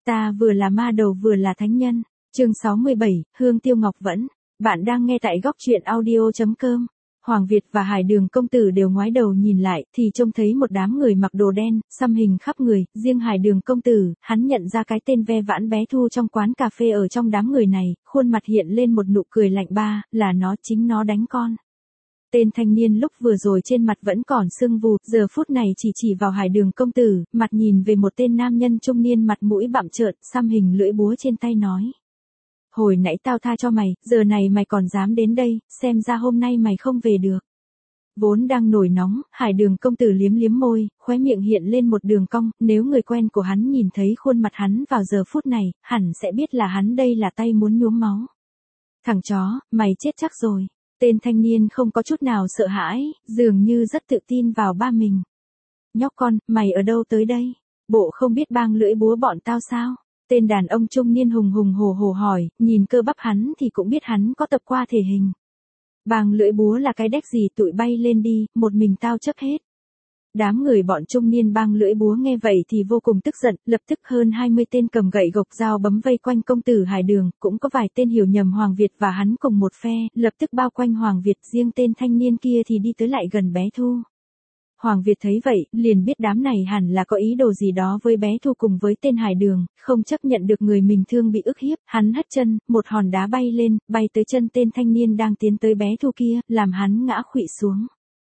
Ta vừa là ma đầu vừa là thánh nhân. Chương 67, Hương Tiêu Ngọc Vẫn. Bạn đang nghe tại góc truyện audio.com. Hoàng Việt và Hải Đường công tử đều ngoái đầu nhìn lại, thì trông thấy một đám người mặc đồ đen, xăm hình khắp người, riêng Hải Đường công tử, hắn nhận ra cái tên ve vãn bé Thu trong quán cà phê ở trong đám người này, khuôn mặt hiện lên một nụ cười lạnh ba, là nó, chính nó đánh con. Tên thanh niên lúc vừa rồi trên mặt vẫn còn sưng vù, giờ phút này chỉ vào Hải Đường công tử, mặt nhìn về một tên nam nhân trung niên mặt mũi bặm trợn, xăm hình lưỡi búa trên tay nói. Hồi nãy tao tha cho mày, giờ này mày còn dám đến đây, xem ra hôm nay mày không về được. Vốn đang nổi nóng, Hải Đường công tử liếm liếm môi, khóe miệng hiện lên một đường cong, nếu người quen của hắn nhìn thấy khuôn mặt hắn vào giờ phút này, hẳn sẽ biết là hắn đây là tay muốn nhuốm máu. Thằng chó, mày chết chắc rồi. Tên thanh niên không có chút nào sợ hãi, dường như rất tự tin vào ba mình. Nhóc con, mày ở đâu tới đây? Bộ không biết bang lưỡi búa bọn tao sao? Tên đàn ông trung niên hùng hùng hổ hổ hỏi, nhìn cơ bắp hắn thì cũng biết hắn có tập qua thể hình. Bang lưỡi búa là cái đếch gì, tụi bay lên đi, một mình tao chấp hết. Đám người bọn trung niên bang lưỡi búa nghe vậy thì vô cùng tức giận, lập tức hơn 20 tên cầm gậy gộc dao bấm vây quanh công tử Hải Đường, cũng có vài tên hiểu nhầm Hoàng Việt và hắn cùng một phe, lập tức bao quanh Hoàng Việt, riêng tên thanh niên kia thì đi tới lại gần bé Thu. Hoàng Việt thấy vậy, liền biết đám này hẳn là có ý đồ gì đó với bé Thu cùng với tên Hải Đường, không chấp nhận được người mình thương bị ức hiếp, hắn hất chân, một hòn đá bay lên, bay tới chân tên thanh niên đang tiến tới bé Thu kia, làm hắn ngã khuỵu xuống.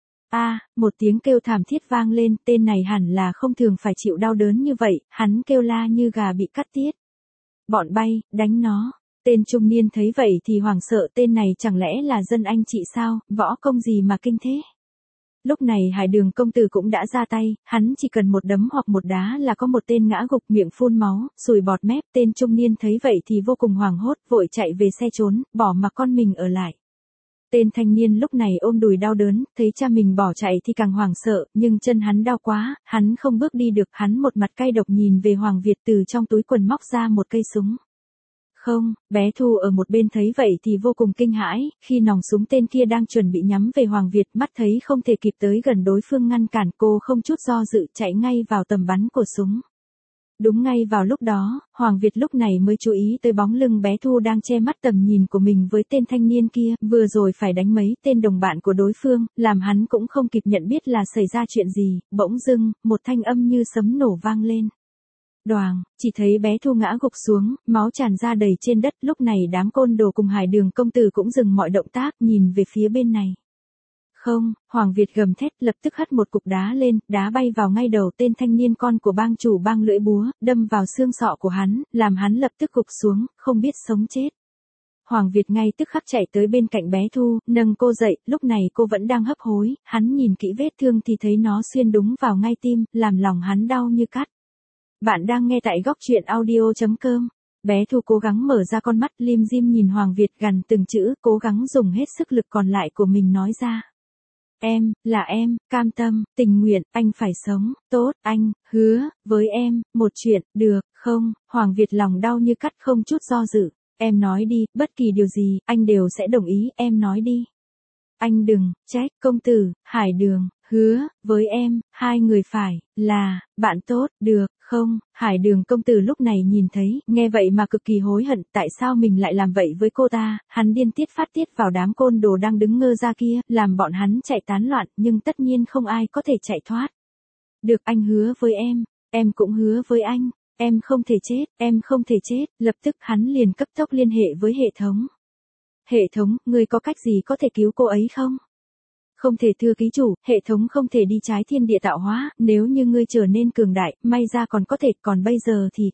Một tiếng kêu thảm thiết vang lên, tên này hẳn là không thường phải chịu đau đớn như vậy, hắn kêu la như gà bị cắt tiết. Bọn bay, đánh nó. Tên trung niên thấy vậy thì hoảng sợ, tên này chẳng lẽ là dân anh chị sao, võ công gì mà kinh thế. Lúc này Hải Đường công tử cũng đã ra tay, hắn chỉ cần một đấm hoặc một đá là có một tên ngã gục miệng phun máu, sùi bọt mép. Tên trung niên thấy vậy thì vô cùng hoảng hốt, vội chạy về xe trốn, bỏ mặc con mình ở lại. Tên thanh niên lúc này ôm đùi đau đớn, thấy cha mình bỏ chạy thì càng hoảng sợ, nhưng chân hắn đau quá, hắn không bước đi được, hắn một mặt cay độc nhìn về Hoàng Việt, từ trong túi quần móc ra một cây súng. Không, bé Thu ở một bên thấy vậy thì vô cùng kinh hãi, khi nòng súng tên kia đang chuẩn bị nhắm về Hoàng Việt, mắt thấy không thể kịp tới gần đối phương ngăn cản, cô không chút do dự chạy ngay vào tầm bắn của súng. Đúng ngay vào lúc đó, Hoàng Việt lúc này mới chú ý tới bóng lưng bé Thu đang che mắt tầm nhìn của mình với tên thanh niên kia, vừa rồi phải đánh mấy tên đồng bạn của đối phương, làm hắn cũng không kịp nhận biết là xảy ra chuyện gì, bỗng dưng, một thanh âm như sấm nổ vang lên. Đoàng, chỉ thấy bé Thu ngã gục xuống, máu tràn ra đầy trên đất, lúc này đám côn đồ cùng Hải Đường công tử cũng dừng mọi động tác, nhìn về phía bên này. Không, Hoàng Việt gầm thét, lập tức hất một cục đá lên, đá bay vào ngay đầu tên thanh niên con của bang chủ bang lưỡi búa, đâm vào xương sọ của hắn, làm hắn lập tức gục xuống, không biết sống chết. Hoàng Việt ngay tức khắc chạy tới bên cạnh bé Thu, nâng cô dậy, lúc này cô vẫn đang hấp hối, hắn nhìn kỹ vết thương thì thấy nó xuyên đúng vào ngay tim, làm lòng hắn đau như cắt. Bạn đang nghe tại góc truyện audio.com. Bé Thu cố gắng mở ra con mắt, lim dim nhìn Hoàng Việt gằn từng chữ, cố gắng dùng hết sức lực còn lại của mình nói ra. Em, cam tâm, tình nguyện, anh phải sống, tốt, anh, hứa, với em, một chuyện, được, không? Hoàng Việt lòng đau như cắt, không chút do dự. Em nói đi, bất kỳ điều gì, anh đều sẽ đồng ý, em nói đi. Anh đừng, trách, công tử, Hải Đường, hứa, với em, hai người phải, là, bạn tốt, được, không? Hải Đường công tử lúc này nhìn thấy, nghe vậy mà cực kỳ hối hận, tại sao mình lại làm vậy với cô ta, hắn điên tiết phát tiết vào đám côn đồ đang đứng ngơ ra kia, làm bọn hắn chạy tán loạn, nhưng tất nhiên không ai có thể chạy thoát. Được, anh hứa với em cũng hứa với anh, em không thể chết, lập tức hắn liền cấp tốc liên hệ với hệ thống. Hệ thống, ngươi có cách gì có thể cứu cô ấy không? Không thể thưa ký chủ, hệ thống không thể đi trái thiên địa tạo hóa, nếu như ngươi trở nên cường đại, may ra còn có thể, còn bây giờ thì,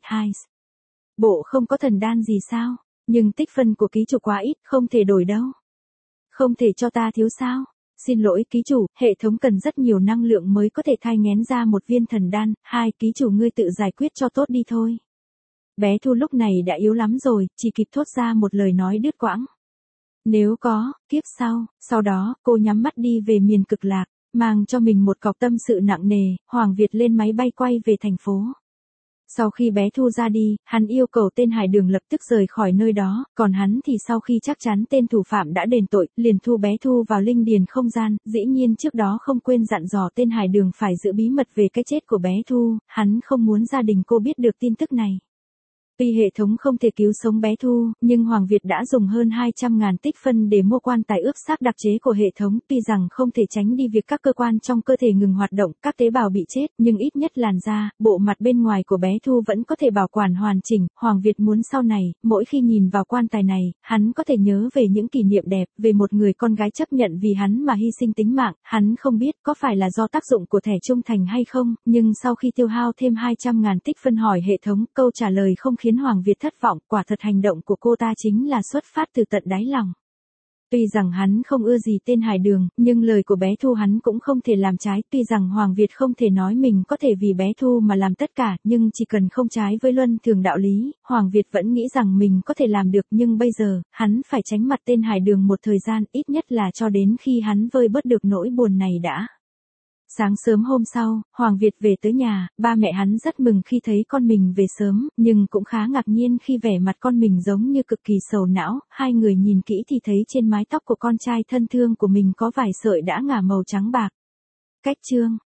bộ không có thần đan gì sao? Nhưng tích phân của ký chủ quá ít, không thể đổi đâu. Không thể cho ta thiếu sao? Xin lỗi ký chủ, hệ thống cần rất nhiều năng lượng mới có thể thai nghén ra một viên thần đan, ký chủ ngươi tự giải quyết cho tốt đi thôi. Bé Thu lúc này đã yếu lắm rồi, chỉ kịp thốt ra một lời nói đứt quãng. Nếu có, kiếp sau đó, cô nhắm mắt đi về miền cực lạc, mang cho mình một cọc tâm sự nặng nề, Hoàng Việt lên máy bay quay về thành phố. Sau khi bé Thu ra đi, hắn yêu cầu tên Hải Đường lập tức rời khỏi nơi đó, còn hắn thì sau khi chắc chắn tên thủ phạm đã đền tội, liền thu bé Thu vào linh điền không gian, dĩ nhiên trước đó không quên dặn dò tên Hải Đường phải giữ bí mật về cái chết của bé Thu, hắn không muốn gia đình cô biết được tin tức này. Tuy hệ thống không thể cứu sống bé Thu, nhưng Hoàng Việt đã dùng hơn 200.000 tích phân để mua quan tài ướp xác đặc chế của hệ thống. Tuy rằng không thể tránh đi việc các cơ quan trong cơ thể ngừng hoạt động, các tế bào bị chết, nhưng ít nhất làn da, bộ mặt bên ngoài của bé Thu vẫn có thể bảo quản hoàn chỉnh. Hoàng Việt muốn sau này, mỗi khi nhìn vào quan tài này, hắn có thể nhớ về những kỷ niệm đẹp, về một người con gái chấp nhận vì hắn mà hy sinh tính mạng. Hắn không biết có phải là do tác dụng của thẻ trung thành hay không, nhưng sau khi tiêu hao thêm 200.000 tích phân hỏi hệ thống, câu trả lời không khiến Hoàng Việt thất vọng. Quả thật hành động của cô ta chính là xuất phát từ tận đáy lòng. Tuy rằng hắn không ưa gì tên Hải Đường, nhưng lời của bé Thu hắn cũng không thể làm trái. Tuy rằng Hoàng Việt không thể nói mình có thể vì bé Thu mà làm tất cả, nhưng chỉ cần không trái với luân thường đạo lý, Hoàng Việt vẫn nghĩ rằng mình có thể làm được. Nhưng bây giờ, hắn phải tránh mặt tên Hải Đường một thời gian, ít nhất là cho đến khi hắn vơi bớt được nỗi buồn này đã. Sáng sớm hôm sau, Hoàng Việt về tới nhà, ba mẹ hắn rất mừng khi thấy con mình về sớm, nhưng cũng khá ngạc nhiên khi vẻ mặt con mình giống như cực kỳ sầu não. Hai người nhìn kỹ thì thấy trên mái tóc của con trai thân thương của mình có vài sợi đã ngả màu trắng bạc. Cách chương